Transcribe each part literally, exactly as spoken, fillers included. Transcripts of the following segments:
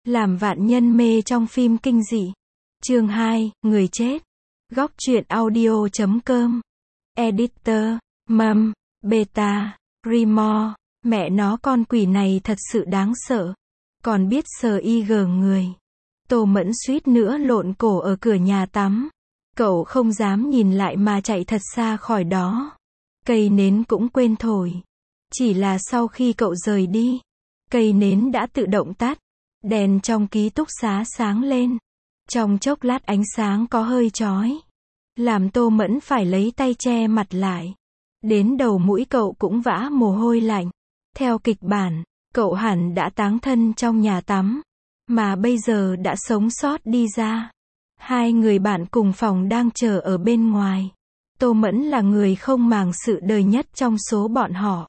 Làm vạn nhân mê trong phim kinh dị. Chương hai, người chết. Góc truyện audio chấm com. Editor, Mâm, Beta, Remore. Mẹ nó, con quỷ này thật sự đáng sợ. Còn biết sờ y gờ người. Tô Mẫn suýt nữa lộn cổ ở cửa nhà tắm. Cậu không dám nhìn lại mà chạy thật xa khỏi đó. Cây nến cũng quên thổi. Chỉ là sau khi cậu rời đi, cây nến đã tự động tắt. Đèn trong ký túc xá sáng lên. Trong chốc lát ánh sáng có hơi chói, làm Tô Mẫn phải lấy tay che mặt lại. Đến đầu mũi cậu cũng vã mồ hôi lạnh. Theo kịch bản, cậu hẳn đã táng thân trong nhà tắm, mà bây giờ đã sống sót đi ra. Hai người bạn cùng phòng đang chờ ở bên ngoài. Tô Mẫn là người không màng sự đời nhất trong số bọn họ.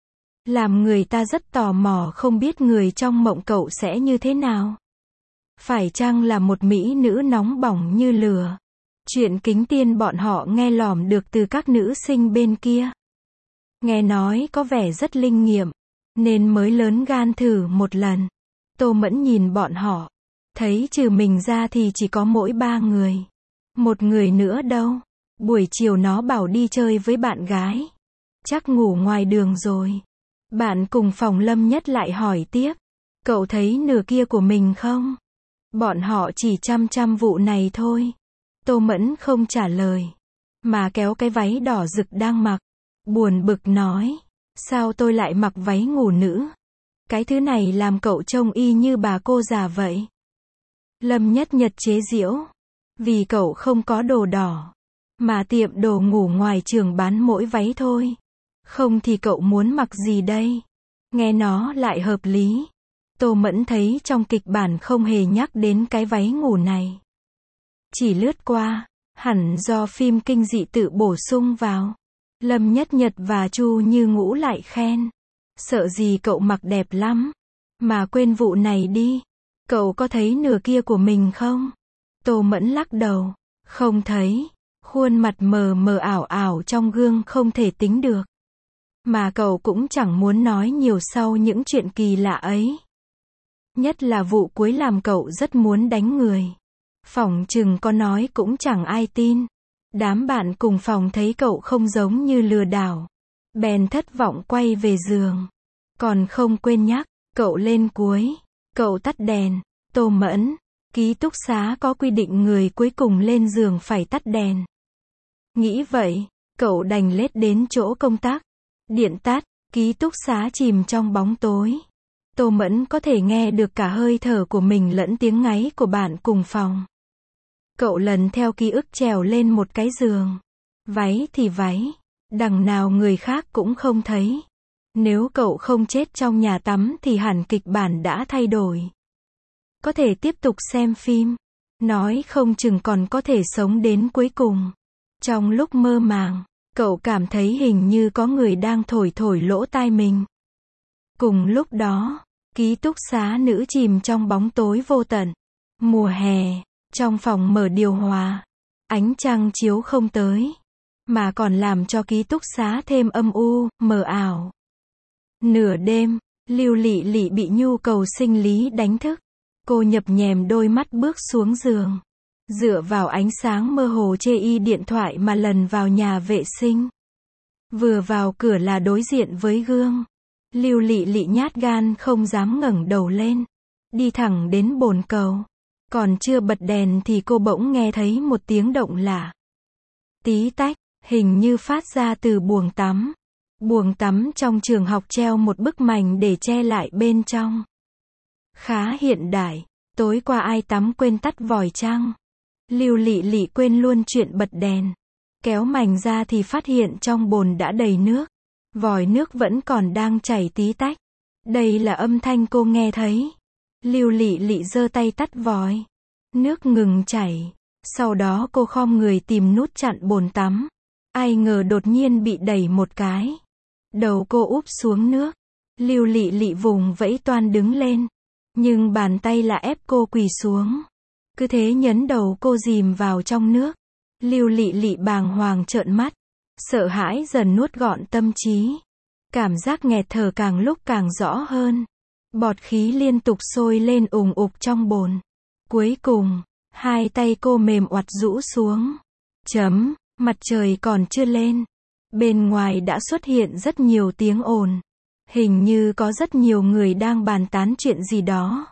Làm người ta rất tò mò không biết người trong mộng cậu sẽ như thế nào. Phải chăng là một mỹ nữ nóng bỏng như lửa? Chuyện kính tiên bọn họ nghe lỏm được từ các nữ sinh bên kia. Nghe nói có vẻ rất linh nghiệm, nên mới lớn gan thử một lần. Tô Mẫn nhìn bọn họ, thấy trừ mình ra thì chỉ có mỗi ba người. Một người nữa đâu? Buổi chiều nó bảo đi chơi với bạn gái. Chắc ngủ ngoài đường rồi. Bạn cùng phòng Lâm Nhất lại hỏi tiếp. Cậu thấy nửa kia của mình không? Bọn họ chỉ chăm chăm vụ này thôi. Tô Mẫn không trả lời, mà kéo cái váy đỏ rực đang mặc. Buồn bực nói. Sao tôi lại mặc váy ngủ nữ? Cái thứ này làm cậu trông y như bà cô già vậy. Lâm Nhất Nhật chế giễu. Vì cậu không có đồ đỏ, mà tiệm đồ ngủ ngoài trường bán mỗi váy thôi. Không thì cậu muốn mặc gì đây? Nghe nó lại hợp lý. Tô Mẫn thấy trong kịch bản không hề nhắc đến cái váy ngủ này. Chỉ lướt qua, hẳn do phim kinh dị tự bổ sung vào. Lâm Nhất Nhật và Chu Như Ngũ lại khen. Sợ gì cậu mặc đẹp lắm. Mà quên vụ này đi. Cậu có thấy nửa kia của mình không? Tô Mẫn lắc đầu. Không thấy. Khuôn mặt mờ mờ ảo ảo trong gương không thể tính được. Mà cậu cũng chẳng muốn nói nhiều sau những chuyện kỳ lạ ấy. Nhất là vụ cuối làm cậu rất muốn đánh người. Phỏng chừng có nói cũng chẳng ai tin. Đám bạn cùng phòng thấy cậu không giống như lừa đảo, bèn thất vọng quay về giường. Còn không quên nhắc, cậu lên cuối. Cậu tắt đèn. Tô Mẫn, ký túc xá có quy định người cuối cùng lên giường phải tắt đèn. Nghĩ vậy, cậu đành lết đến chỗ công tắc. Điện tắt, ký túc xá chìm trong bóng tối. Tô Mẫn có thể nghe được cả hơi thở của mình lẫn tiếng ngáy của bạn cùng phòng. Cậu lần theo ký ức trèo lên một cái giường. Váy thì váy, đằng nào người khác cũng không thấy. Nếu cậu không chết trong nhà tắm thì hẳn kịch bản đã thay đổi. Có thể tiếp tục xem phim. Nói không chừng còn có thể sống đến cuối cùng. Trong lúc mơ màng, cậu cảm thấy hình như có người đang thổi thổi lỗ tai mình. Cùng lúc đó, ký túc xá nữ chìm trong bóng tối vô tận. Mùa hè, trong phòng mở điều hòa. Ánh trăng chiếu không tới, mà còn làm cho ký túc xá thêm âm u, mờ ảo. Nửa đêm, Lưu Lị Lị bị nhu cầu sinh lý đánh thức. Cô nhập nhèm đôi mắt bước xuống giường. Dựa vào ánh sáng mơ hồ chê y điện thoại mà lần vào nhà vệ sinh. Vừa vào cửa là đối diện với gương. Lưu Lị Lị nhát gan không dám ngẩng đầu lên. Đi thẳng đến bồn cầu. Còn chưa bật đèn thì cô bỗng nghe thấy một tiếng động lạ. Tí tách, hình như phát ra từ buồng tắm. Buồng tắm trong trường học treo một bức mành để che lại bên trong. Khá hiện đại. Tối qua ai tắm quên tắt vòi chăng? Lưu Lị Lị quên luôn chuyện bật đèn. Kéo mành ra thì phát hiện trong bồn đã đầy nước. Vòi nước vẫn còn đang chảy tí tách. Đây là âm thanh cô nghe thấy. Lưu Lị Lị giơ tay tắt vòi. Nước ngừng chảy. Sau đó cô khom người tìm nút chặn bồn tắm. Ai ngờ đột nhiên bị đẩy một cái. Đầu cô úp xuống nước. Lưu Lị Lị vùng vẫy toan đứng lên. Nhưng bàn tay là ép cô quỳ xuống. Cứ thế nhấn đầu cô dìm vào trong nước. Lưu Lị Lị bàng hoàng trợn mắt. Sợ hãi dần nuốt gọn tâm trí. Cảm giác nghẹt thở càng lúc càng rõ hơn. Bọt khí liên tục sôi lên ùng ục trong bồn. Cuối cùng, hai tay cô mềm oặt rũ xuống. Chấm, mặt trời còn chưa lên. Bên ngoài đã xuất hiện rất nhiều tiếng ồn. Hình như có rất nhiều người đang bàn tán chuyện gì đó.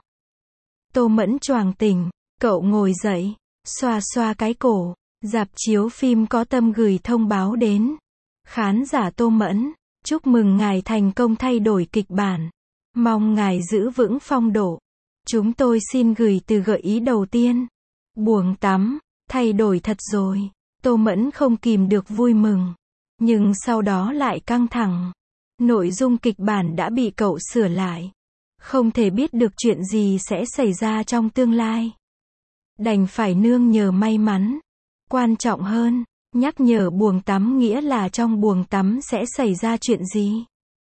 Tô Mẫn choàng tỉnh, cậu ngồi dậy, xoa xoa cái cổ. Rạp chiếu phim có tâm gửi thông báo đến. Khán giả Tô Mẫn, chúc mừng ngài thành công thay đổi kịch bản. Mong ngài giữ vững phong độ. Chúng tôi xin gửi từ gợi ý đầu tiên. Buồng tắm, thay đổi thật rồi. Tô Mẫn không kìm được vui mừng. Nhưng sau đó lại căng thẳng. Nội dung kịch bản đã bị cậu sửa lại. Không thể biết được chuyện gì sẽ xảy ra trong tương lai. Đành phải nương nhờ may mắn. Quan trọng hơn, nhắc nhở buồng tắm nghĩa là trong buồng tắm sẽ xảy ra chuyện gì.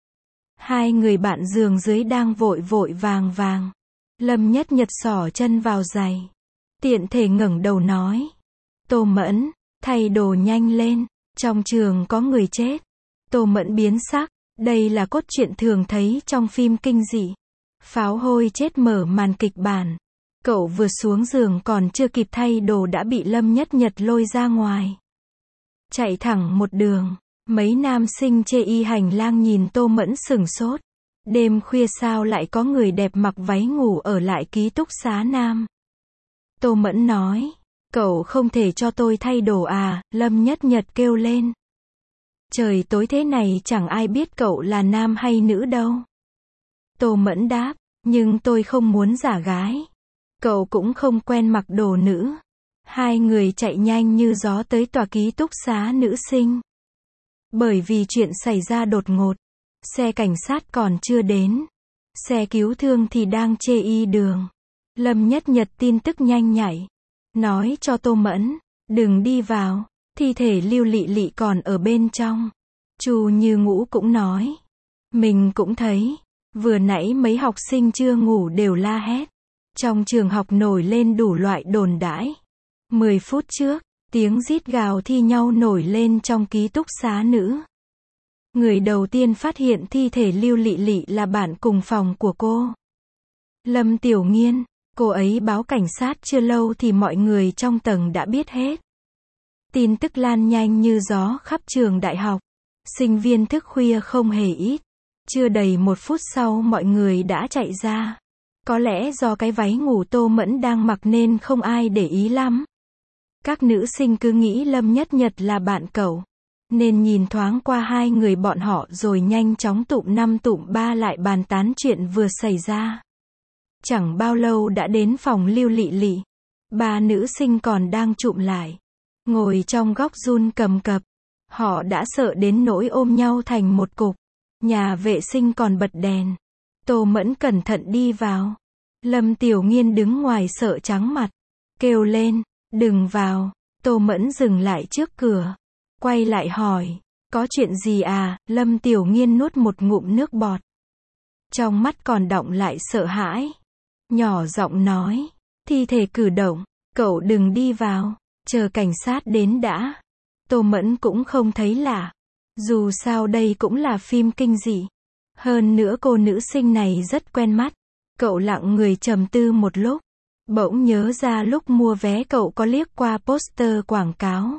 Hai người bạn giường dưới đang vội vội vàng vàng. Lâm Nhất Nhật xỏ chân vào giày. Tiện thể ngẩng đầu nói. Tô Mẫn, thay đồ nhanh lên, trong trường có người chết. Tô Mẫn biến sắc, đây là cốt truyện thường thấy trong phim kinh dị. Pháo hôi chết mở màn kịch bản. Cậu vừa xuống giường còn chưa kịp thay đồ đã bị Lâm Nhất Nhật lôi ra ngoài. Chạy thẳng một đường, mấy nam sinh chê y hành lang nhìn Tô Mẫn sửng sốt. Đêm khuya sao lại có người đẹp mặc váy ngủ ở lại ký túc xá nam. Tô Mẫn nói, cậu không thể cho tôi thay đồ à, Lâm Nhất Nhật kêu lên. Trời tối thế này chẳng ai biết cậu là nam hay nữ đâu. Tô Mẫn đáp, nhưng tôi không muốn giả gái. Cậu cũng không quen mặc đồ nữ. Hai người chạy nhanh như gió tới tòa ký túc xá nữ sinh. Bởi vì chuyện xảy ra đột ngột. Xe cảnh sát còn chưa đến. Xe cứu thương thì đang chê y đường. Lâm Nhất Nhật tin tức nhanh nhạy. Nói cho Tô Mẫn, đừng đi vào. Thi thể Lưu Lị Lị còn ở bên trong. Chu Như Ngũ cũng nói. Mình cũng thấy. Vừa nãy mấy học sinh chưa ngủ đều la hét. Trong trường học nổi lên đủ loại đồn đãi. Mười phút trước, tiếng rít gào thi nhau nổi lên trong ký túc xá nữ. Người đầu tiên phát hiện thi thể Lưu Lị Lị là bạn cùng phòng của cô. Lâm Tiểu Nghiên, cô ấy báo cảnh sát chưa lâu thì mọi người trong tầng đã biết hết. Tin tức lan nhanh như gió khắp trường đại học. Sinh viên thức khuya không hề ít. Chưa đầy một phút sau mọi người đã chạy ra. Có lẽ do cái váy ngủ Tô Mẫn đang mặc nên không ai để ý lắm. Các nữ sinh cứ nghĩ Lâm Nhất Nhật là bạn cậu. Nên nhìn thoáng qua hai người bọn họ rồi nhanh chóng tụm năm tụm ba lại bàn tán chuyện vừa xảy ra. Chẳng bao lâu đã đến phòng Lưu Lị Lị. Ba nữ sinh còn đang chụm lại. Ngồi trong góc run cầm cập. Họ đã sợ đến nỗi ôm nhau thành một cục. Nhà vệ sinh còn bật đèn. Tô Mẫn cẩn thận đi vào. Lâm Tiểu Nghiên đứng ngoài sợ trắng mặt. Kêu lên, đừng vào. Tô Mẫn dừng lại trước cửa. Quay lại hỏi, có chuyện gì à? Lâm Tiểu Nghiên nuốt một ngụm nước bọt. Trong mắt còn đọng lại sợ hãi. Nhỏ giọng nói, thi thể cử động, cậu đừng đi vào. Chờ cảnh sát đến đã. Tô Mẫn cũng không thấy lạ. Dù sao đây cũng là phim kinh dị. Hơn nữa cô nữ sinh này rất quen mắt. Cậu lặng người trầm tư một lúc. Bỗng nhớ ra lúc mua vé cậu có liếc qua poster quảng cáo.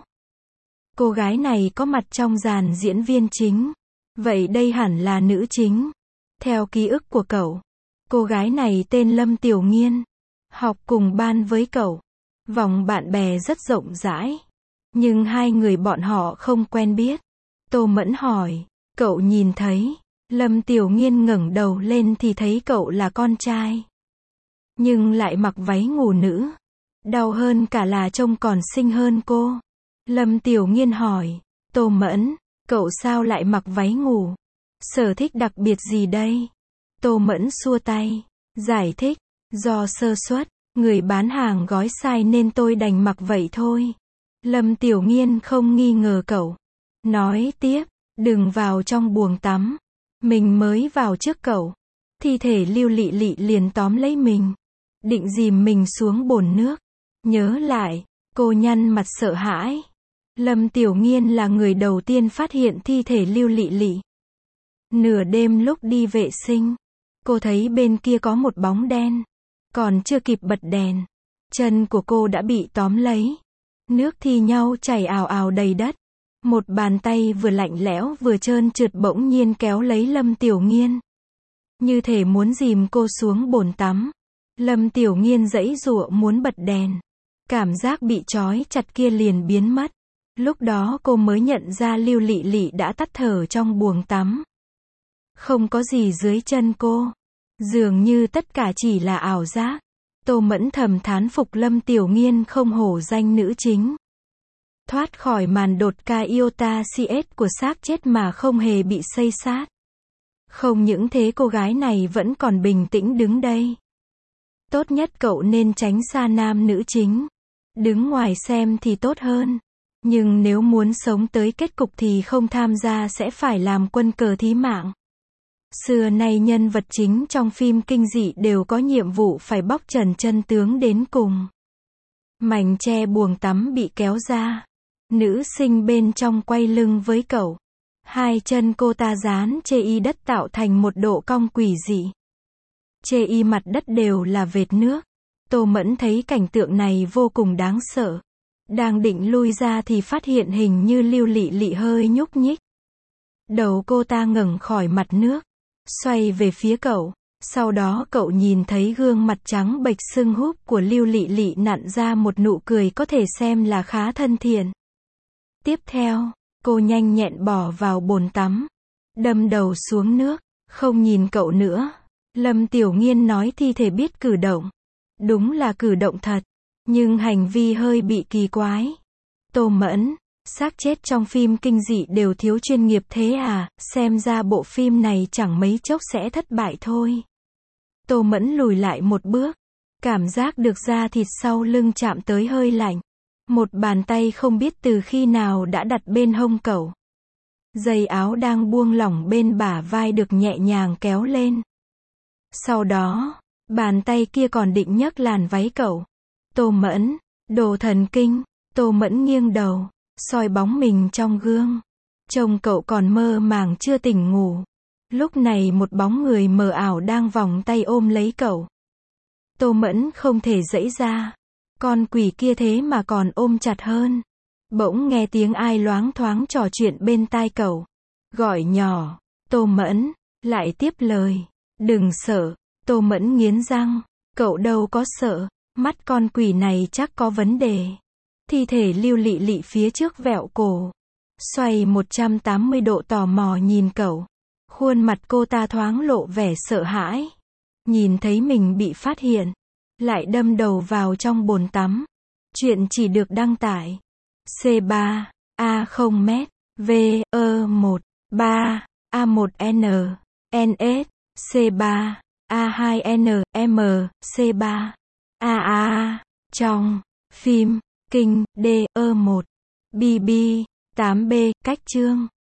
Cô gái này có mặt trong dàn diễn viên chính. Vậy đây hẳn là nữ chính. Theo ký ức của cậu, cô gái này tên Lâm Tiểu Nghiên. Học cùng ban với cậu. Vòng bạn bè rất rộng rãi. Nhưng hai người bọn họ không quen biết. Tô Mẫn hỏi, cậu nhìn thấy. Lâm Tiểu Nghiên ngẩng đầu lên thì thấy cậu là con trai. Nhưng lại mặc váy ngủ nữ. Đau hơn cả là trông còn xinh hơn cô. Lâm Tiểu Nghiên hỏi, Tô Mẫn, cậu sao lại mặc váy ngủ? Sở thích đặc biệt gì đây? Tô Mẫn xua tay, giải thích, do sơ suất, người bán hàng gói sai nên tôi đành mặc vậy thôi. Lâm Tiểu Nghiên không nghi ngờ cậu. Nói tiếp, đừng vào trong buồng tắm. Mình mới vào trước cậu. Thi thể Lưu Lị Lị liền tóm lấy mình. Định dìm mình xuống bồn nước. Nhớ lại, cô nhăn mặt sợ hãi. Lâm Tiểu Nghiên là người đầu tiên phát hiện thi thể Lưu Lị Lị. Nửa đêm lúc đi vệ sinh, Cô thấy bên kia có một bóng đen. Còn chưa kịp bật đèn, chân của cô đã bị tóm lấy. Nước thi nhau chảy ào ào đầy đất. Một bàn tay vừa lạnh lẽo vừa trơn trượt bỗng nhiên kéo lấy Lâm Tiểu Nghiên. Như thể muốn dìm cô xuống bồn tắm. Lâm Tiểu Nghiên giãy giụa muốn bật đèn. Cảm giác bị trói chặt kia liền biến mất. Lúc đó cô mới nhận ra Lưu Lị Lị đã tắt thở trong buồng tắm. Không có gì dưới chân cô. Dường như tất cả chỉ là ảo giác. Tô Mẫn thầm thán phục Lâm Tiểu Nghiên không hổ danh nữ chính. Thoát khỏi màn đột ca iota cs của xác chết mà không hề bị xây sát. Không những thế cô gái này vẫn còn bình tĩnh đứng đây. Tốt nhất cậu nên tránh xa nam nữ chính. Đứng ngoài xem thì tốt hơn. Nhưng nếu muốn sống tới kết cục thì không tham gia sẽ phải làm quân cờ thí mạng. Xưa nay nhân vật chính trong phim kinh dị đều có nhiệm vụ phải bóc trần chân tướng đến cùng. Mảnh che buồng tắm bị kéo ra. Nữ sinh bên trong quay lưng với cậu. Hai chân cô ta dán chê y đất tạo thành một độ cong quỷ dị. Chê y mặt đất đều là vệt nước. Tô Mẫn thấy cảnh tượng này vô cùng đáng sợ. Đang định lui ra thì phát hiện hình như Lưu Lị Lị hơi nhúc nhích. Đầu cô ta ngẩng khỏi mặt nước, xoay về phía cậu. Sau đó cậu nhìn thấy gương mặt trắng bệch sưng húp của Lưu Lị Lị nặn ra một nụ cười có thể xem là khá thân thiện. Tiếp theo, cô nhanh nhẹn bỏ vào bồn tắm, đâm đầu xuống nước, không nhìn cậu nữa. Lâm Tiểu Nghiên nói thi thể biết cử động. Đúng là cử động thật, nhưng hành vi hơi bị kỳ quái. Tô Mẫn, xác chết trong phim kinh dị đều thiếu chuyên nghiệp thế à, xem ra bộ phim này chẳng mấy chốc sẽ thất bại thôi. Tô Mẫn lùi lại một bước, cảm giác được da thịt sau lưng chạm tới hơi lạnh. Một bàn tay không biết từ khi nào đã đặt bên hông cậu. Dây áo đang buông lỏng bên bả vai được nhẹ nhàng kéo lên. Sau đó, bàn tay kia còn định nhấc làn váy cậu. Tô Mẫn, đồ thần kinh. Tô Mẫn nghiêng đầu, soi bóng mình trong gương. Trông cậu còn mơ màng chưa tỉnh ngủ. Lúc này một bóng người mờ ảo đang vòng tay ôm lấy cậu. Tô Mẫn không thể giãy ra. Con quỷ kia thế mà còn ôm chặt hơn. Bỗng nghe tiếng ai loáng thoáng trò chuyện bên tai cậu. Gọi nhỏ, Tô Mẫn, lại tiếp lời. Đừng sợ. Tô Mẫn nghiến răng. Cậu đâu có sợ. Mắt con quỷ này chắc có vấn đề. Thi thể Lưu Lị Lị phía trước vẹo cổ. Xoay một trăm tám mươi độ tò mò nhìn cậu. Khuôn mặt cô ta thoáng lộ vẻ sợ hãi. Nhìn thấy mình bị phát hiện. Lại đâm đầu vào trong bồn tắm. Chuyện chỉ được đăng tải. C ba, A không mét, V, E một, ba, A một N, N S, C ba, A hai N, M, C ba, A A, trong, phim, kinh, D, E một, B B, tám B, cách chương.